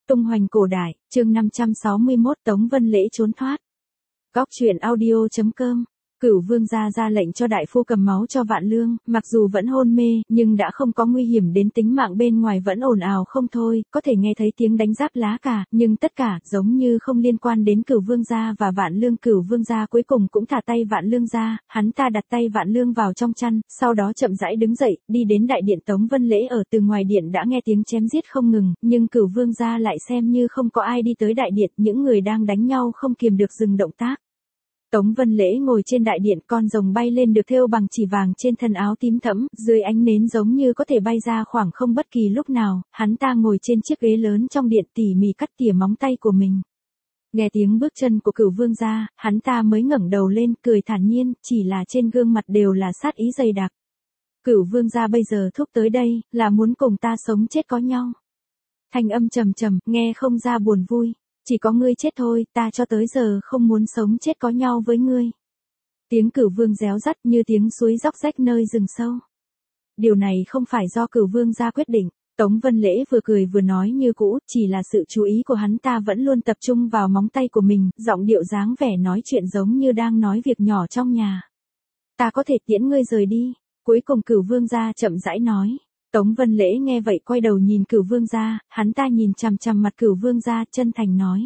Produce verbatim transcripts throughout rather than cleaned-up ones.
Tung hoành cổ đại, chương năm trăm sáu mươi mốt Tống Vân Lễ trốn thoát. Góc truyện audio chấm com. Cửu vương gia ra lệnh cho đại phu cầm máu cho Vạn Lương, mặc dù vẫn hôn mê, nhưng đã không có nguy hiểm đến tính mạng, bên ngoài vẫn ồn ào không thôi, có thể nghe thấy tiếng đánh giáp lá cả, nhưng tất cả giống như không liên quan đến Cửu vương gia và Vạn Lương. Cửu vương gia cuối cùng cũng thả tay Vạn Lương ra, hắn ta đặt tay Vạn Lương vào trong chăn, sau đó chậm rãi đứng dậy, đi đến đại điện. Tống Vân Lễ ở từ ngoài điện đã nghe tiếng chém giết không ngừng, nhưng Cửu vương gia lại xem như không có ai đi tới đại điện, những người đang đánh nhau không kiềm được dừng động tác. Tống Vân Lễ ngồi trên đại điện, con rồng bay lên được thêu bằng chỉ vàng trên thân áo tím thẫm, dưới ánh nến giống như có thể bay ra khoảng không bất kỳ lúc nào. Hắn ta ngồi trên chiếc ghế lớn trong điện, tỉ mỉ cắt tỉa móng tay của mình. Nghe tiếng bước chân của Cửu vương gia, hắn ta mới ngẩng đầu lên, cười thản nhiên, chỉ là trên gương mặt đều là sát ý dày đặc. Cửu vương gia bây giờ thúc tới đây, là muốn cùng ta sống chết có nhau. Thanh âm trầm trầm, nghe không ra buồn vui. Chỉ có ngươi chết thôi, ta cho tới giờ không muốn sống chết có nhau với ngươi. Tiếng Cửu vương réo rắt như tiếng suối róc rách nơi rừng sâu. Điều này không phải do Cửu vương gia quyết định. Tống Vân Lễ vừa cười vừa nói như cũ, chỉ là sự chú ý của hắn ta vẫn luôn tập trung vào móng tay của mình, giọng điệu dáng vẻ nói chuyện giống như đang nói việc nhỏ trong nhà. Ta có thể tiễn ngươi rời đi. Cuối cùng Cửu vương gia chậm rãi nói. Tống Vân Lễ nghe vậy quay đầu nhìn Cửu vương gia, hắn ta nhìn chằm chằm mặt Cửu vương gia, chân thành nói.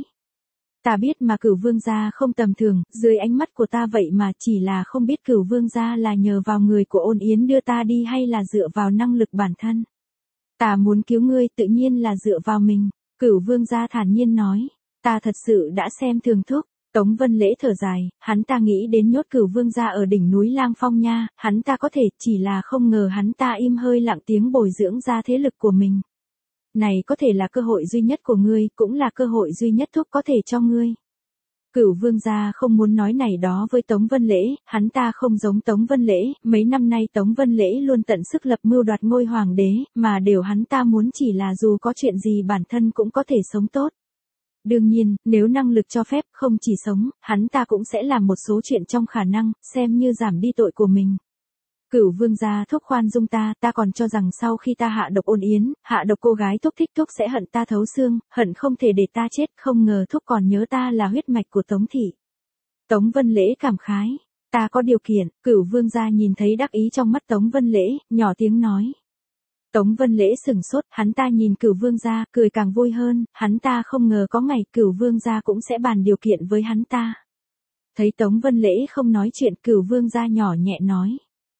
Ta biết mà Cửu vương gia không tầm thường, dưới ánh mắt của ta vậy mà, chỉ là không biết Cửu vương gia là nhờ vào người của Ôn Yến đưa ta đi hay là dựa vào năng lực bản thân. Ta muốn cứu ngươi tự nhiên là dựa vào mình, Cửu vương gia thản nhiên nói. Ta thật sự đã xem thường thúc. Tống Vân Lễ thở dài, hắn ta nghĩ đến nhốt Cửu vương gia ở đỉnh núi Lang Phong nha, hắn ta có thể, chỉ là không ngờ hắn ta im hơi lặng tiếng bồi dưỡng ra thế lực của mình. Này có thể là cơ hội duy nhất của ngươi, cũng là cơ hội duy nhất thúc có thể cho ngươi. Cửu vương gia không muốn nói này đó với Tống Vân Lễ, hắn ta không giống Tống Vân Lễ, mấy năm nay Tống Vân Lễ luôn tận sức lập mưu đoạt ngôi hoàng đế, mà điều hắn ta muốn chỉ là dù có chuyện gì bản thân cũng có thể sống tốt. Đương nhiên, nếu năng lực cho phép, không chỉ sống, hắn ta cũng sẽ làm một số chuyện trong khả năng, xem như giảm đi tội của mình. Cửu vương gia thúc khoan dung ta, ta còn cho rằng sau khi ta hạ độc Ôn Yến, hạ độc cô gái thúc thích thúc sẽ hận ta thấu xương, hận không thể để ta chết, không ngờ thúc còn nhớ ta là huyết mạch của Tống thị. Tống Vân Lễ cảm khái, ta có điều kiện. Cửu vương gia nhìn thấy đắc ý trong mắt Tống Vân Lễ, nhỏ tiếng nói. Tống Vân Lễ sửng sốt, hắn ta nhìn Cửu vương gia, cười càng vui hơn, hắn ta không ngờ có ngày Cửu vương gia cũng sẽ bàn điều kiện với hắn ta. Thấy Tống Vân Lễ không nói chuyện, Cửu vương gia nhỏ nhẹ nói.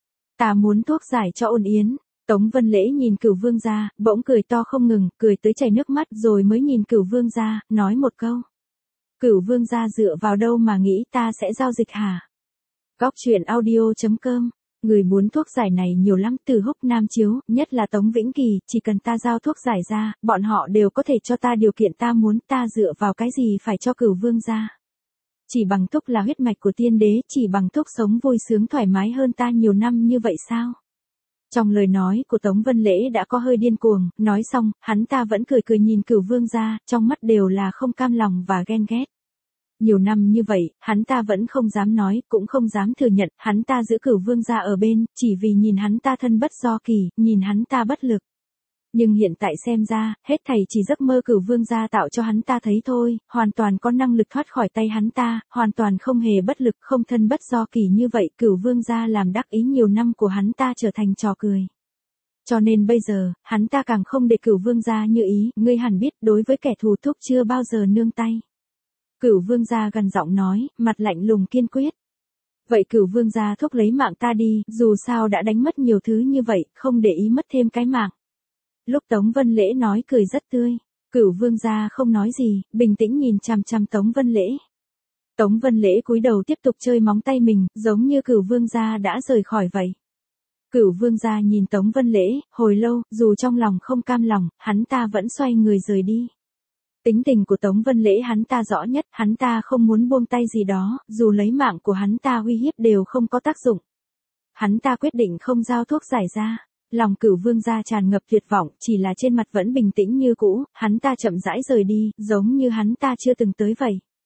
Ta muốn thuốc giải cho Ôn Yến. Tống Vân Lễ nhìn Cửu vương gia, bỗng cười to không ngừng, cười tới chảy nước mắt, rồi mới nhìn Cửu vương gia, nói một câu. Cửu vương gia dựa vào đâu mà nghĩ ta sẽ giao dịch hả? Góc truyện audio chấm com. Người muốn thuốc giải này nhiều lắm, từ Húc Nam Chiếu, nhất là Tống Vĩnh Kỳ, chỉ cần ta giao thuốc giải ra, bọn họ đều có thể cho ta điều kiện ta muốn, ta dựa vào cái gì phải cho Cửu vương gia. Chỉ bằng thúc là huyết mạch của tiên đế, chỉ bằng thúc sống vui sướng thoải mái hơn ta nhiều năm như vậy sao? Trong lời nói của Tống Vân Lễ đã có hơi điên cuồng, nói xong, hắn ta vẫn cười cười nhìn Cửu vương gia, trong mắt đều là không cam lòng và ghen ghét. Nhiều năm như vậy, hắn ta vẫn không dám nói, cũng không dám thừa nhận, hắn ta giữ Cửu vương gia ở bên, chỉ vì nhìn hắn ta thân bất do kỳ, nhìn hắn ta bất lực. Nhưng hiện tại xem ra, hết thảy chỉ giấc mơ Cửu vương gia tạo cho hắn ta thấy thôi, hoàn toàn có năng lực thoát khỏi tay hắn ta, hoàn toàn không hề bất lực, không thân bất do kỳ như vậy. Cửu vương gia làm đắc ý nhiều năm của hắn ta trở thành trò cười. Cho nên bây giờ, hắn ta càng không để Cửu vương gia như ý, ngươi hẳn biết đối với kẻ thù thúc chưa bao giờ nương tay. Cửu vương gia gần giọng nói, mặt lạnh lùng kiên quyết. Vậy Cửu vương gia thúc lấy mạng ta đi, dù sao đã đánh mất nhiều thứ như vậy, không để ý mất thêm cái mạng. Lúc Tống Vân Lễ nói cười rất tươi, Cửu vương gia không nói gì, bình tĩnh nhìn chằm chằm Tống Vân Lễ. Tống Vân Lễ cúi đầu tiếp tục chơi móng tay mình, giống như Cửu vương gia đã rời khỏi vậy. Cửu vương gia nhìn Tống Vân Lễ, hồi lâu, dù trong lòng không cam lòng, hắn ta vẫn xoay người rời đi. Tính tình của Tống Vân Lễ hắn ta rõ nhất, hắn ta không muốn buông tay gì đó, dù lấy mạng của hắn ta uy hiếp đều không có tác dụng. Hắn ta quyết định không giao thuốc giải ra. Lòng Cửu vương gia tràn ngập tuyệt vọng, chỉ là trên mặt vẫn bình tĩnh như cũ, hắn ta chậm rãi rời đi, giống như hắn ta chưa từng tới vậy.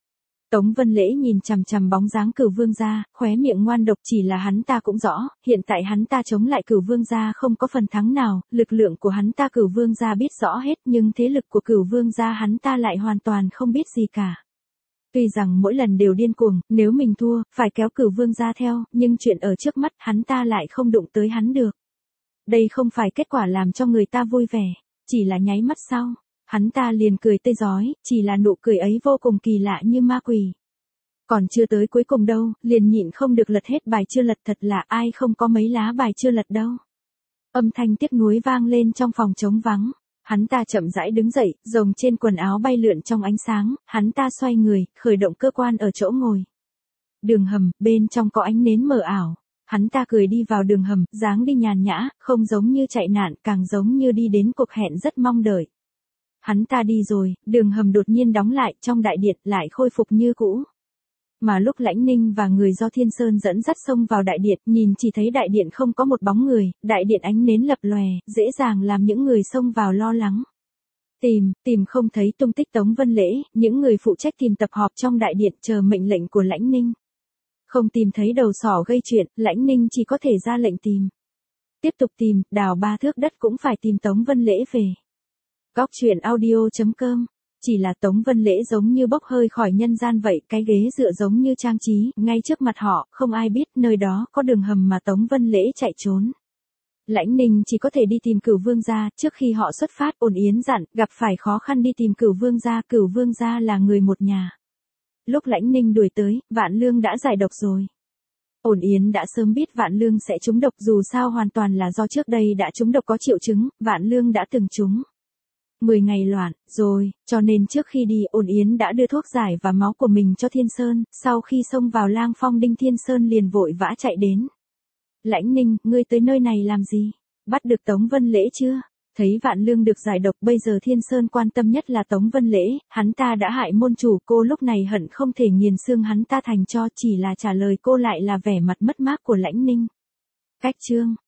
Tống Vân Lễ nhìn chằm chằm bóng dáng Cửu Vương gia, khóe miệng ngoan độc, chỉ là hắn ta cũng rõ, hiện tại hắn ta chống lại Cửu Vương gia không có phần thắng nào, lực lượng của hắn ta Cửu Vương gia biết rõ hết, nhưng thế lực của Cửu Vương gia hắn ta lại hoàn toàn không biết gì cả. Tuy rằng mỗi lần đều điên cuồng, nếu mình thua, phải kéo Cửu Vương gia theo, nhưng chuyện ở trước mắt hắn ta lại không đụng tới hắn được. Đây không phải kết quả làm cho người ta vui vẻ, chỉ là nháy mắt sau, hắn ta liền cười tươi rói, chỉ là nụ cười ấy vô cùng kỳ lạ như ma quỷ. Còn chưa tới cuối cùng đâu, liền nhịn không được lật hết bài chưa lật, thật là ai không có mấy lá bài chưa lật đâu. Âm thanh tiếc nuối vang lên trong phòng trống vắng. Hắn ta chậm rãi đứng dậy, rồng trên quần áo bay lượn trong ánh sáng, hắn ta xoay người, khởi động cơ quan ở chỗ ngồi. Đường hầm, bên trong có ánh nến mờ ảo. Hắn ta cười đi vào đường hầm, dáng đi nhàn nhã, không giống như chạy nạn, càng giống như đi đến cuộc hẹn rất mong đợi. Hắn ta đi rồi, đường hầm đột nhiên đóng lại, trong đại điện lại khôi phục như cũ. Mà lúc Lãnh Ninh và người do Thiên Sơn dẫn dắt xông vào đại điện, nhìn chỉ thấy đại điện không có một bóng người, đại điện ánh nến lập lòe, dễ dàng làm những người xông vào lo lắng. Tìm, tìm không thấy tung tích Tống Vân Lễ, những người phụ trách tìm tập họp trong đại điện chờ mệnh lệnh của Lãnh Ninh. Không tìm thấy đầu sỏ gây chuyện, Lãnh Ninh chỉ có thể ra lệnh tìm. Tiếp tục tìm, đào ba thước đất cũng phải tìm Tống Vân Lễ về. Góc truyện audio chấm com. Chỉ là Tống Vân Lễ giống như bốc hơi khỏi nhân gian vậy, cái ghế dựa giống như trang trí, ngay trước mặt họ, không ai biết nơi đó có đường hầm mà Tống Vân Lễ chạy trốn. Lãnh Ninh chỉ có thể đi tìm Cửu Vương gia, trước khi họ xuất phát, Ôn Yến dặn, gặp phải khó khăn đi tìm Cửu Vương gia, Cửu Vương gia là người một nhà. Lúc Lãnh Ninh đuổi tới, Vạn Lương đã giải độc rồi. Ôn Yến đã sớm biết Vạn Lương sẽ trúng độc, dù sao hoàn toàn là do trước đây đã trúng độc có triệu chứng, Vạn Lương đã từng trúng. mười ngày loạn, rồi, cho nên trước khi đi, Ôn Yến đã đưa thuốc giải và máu của mình cho Thiên Sơn, sau khi xông vào Lang Phong Đinh, Thiên Sơn liền vội vã chạy đến. Lãnh Ninh, ngươi tới nơi này làm gì? Bắt được Tống Vân Lễ chưa? Thấy Vạn Lương được giải độc, bây giờ Thiên Sơn quan tâm nhất là Tống Vân Lễ, hắn ta đã hại môn chủ, cô lúc này hận không thể nghiền xương hắn ta thành cho, chỉ là trả lời cô lại là vẻ mặt mất mát của Lãnh Ninh. Cách chương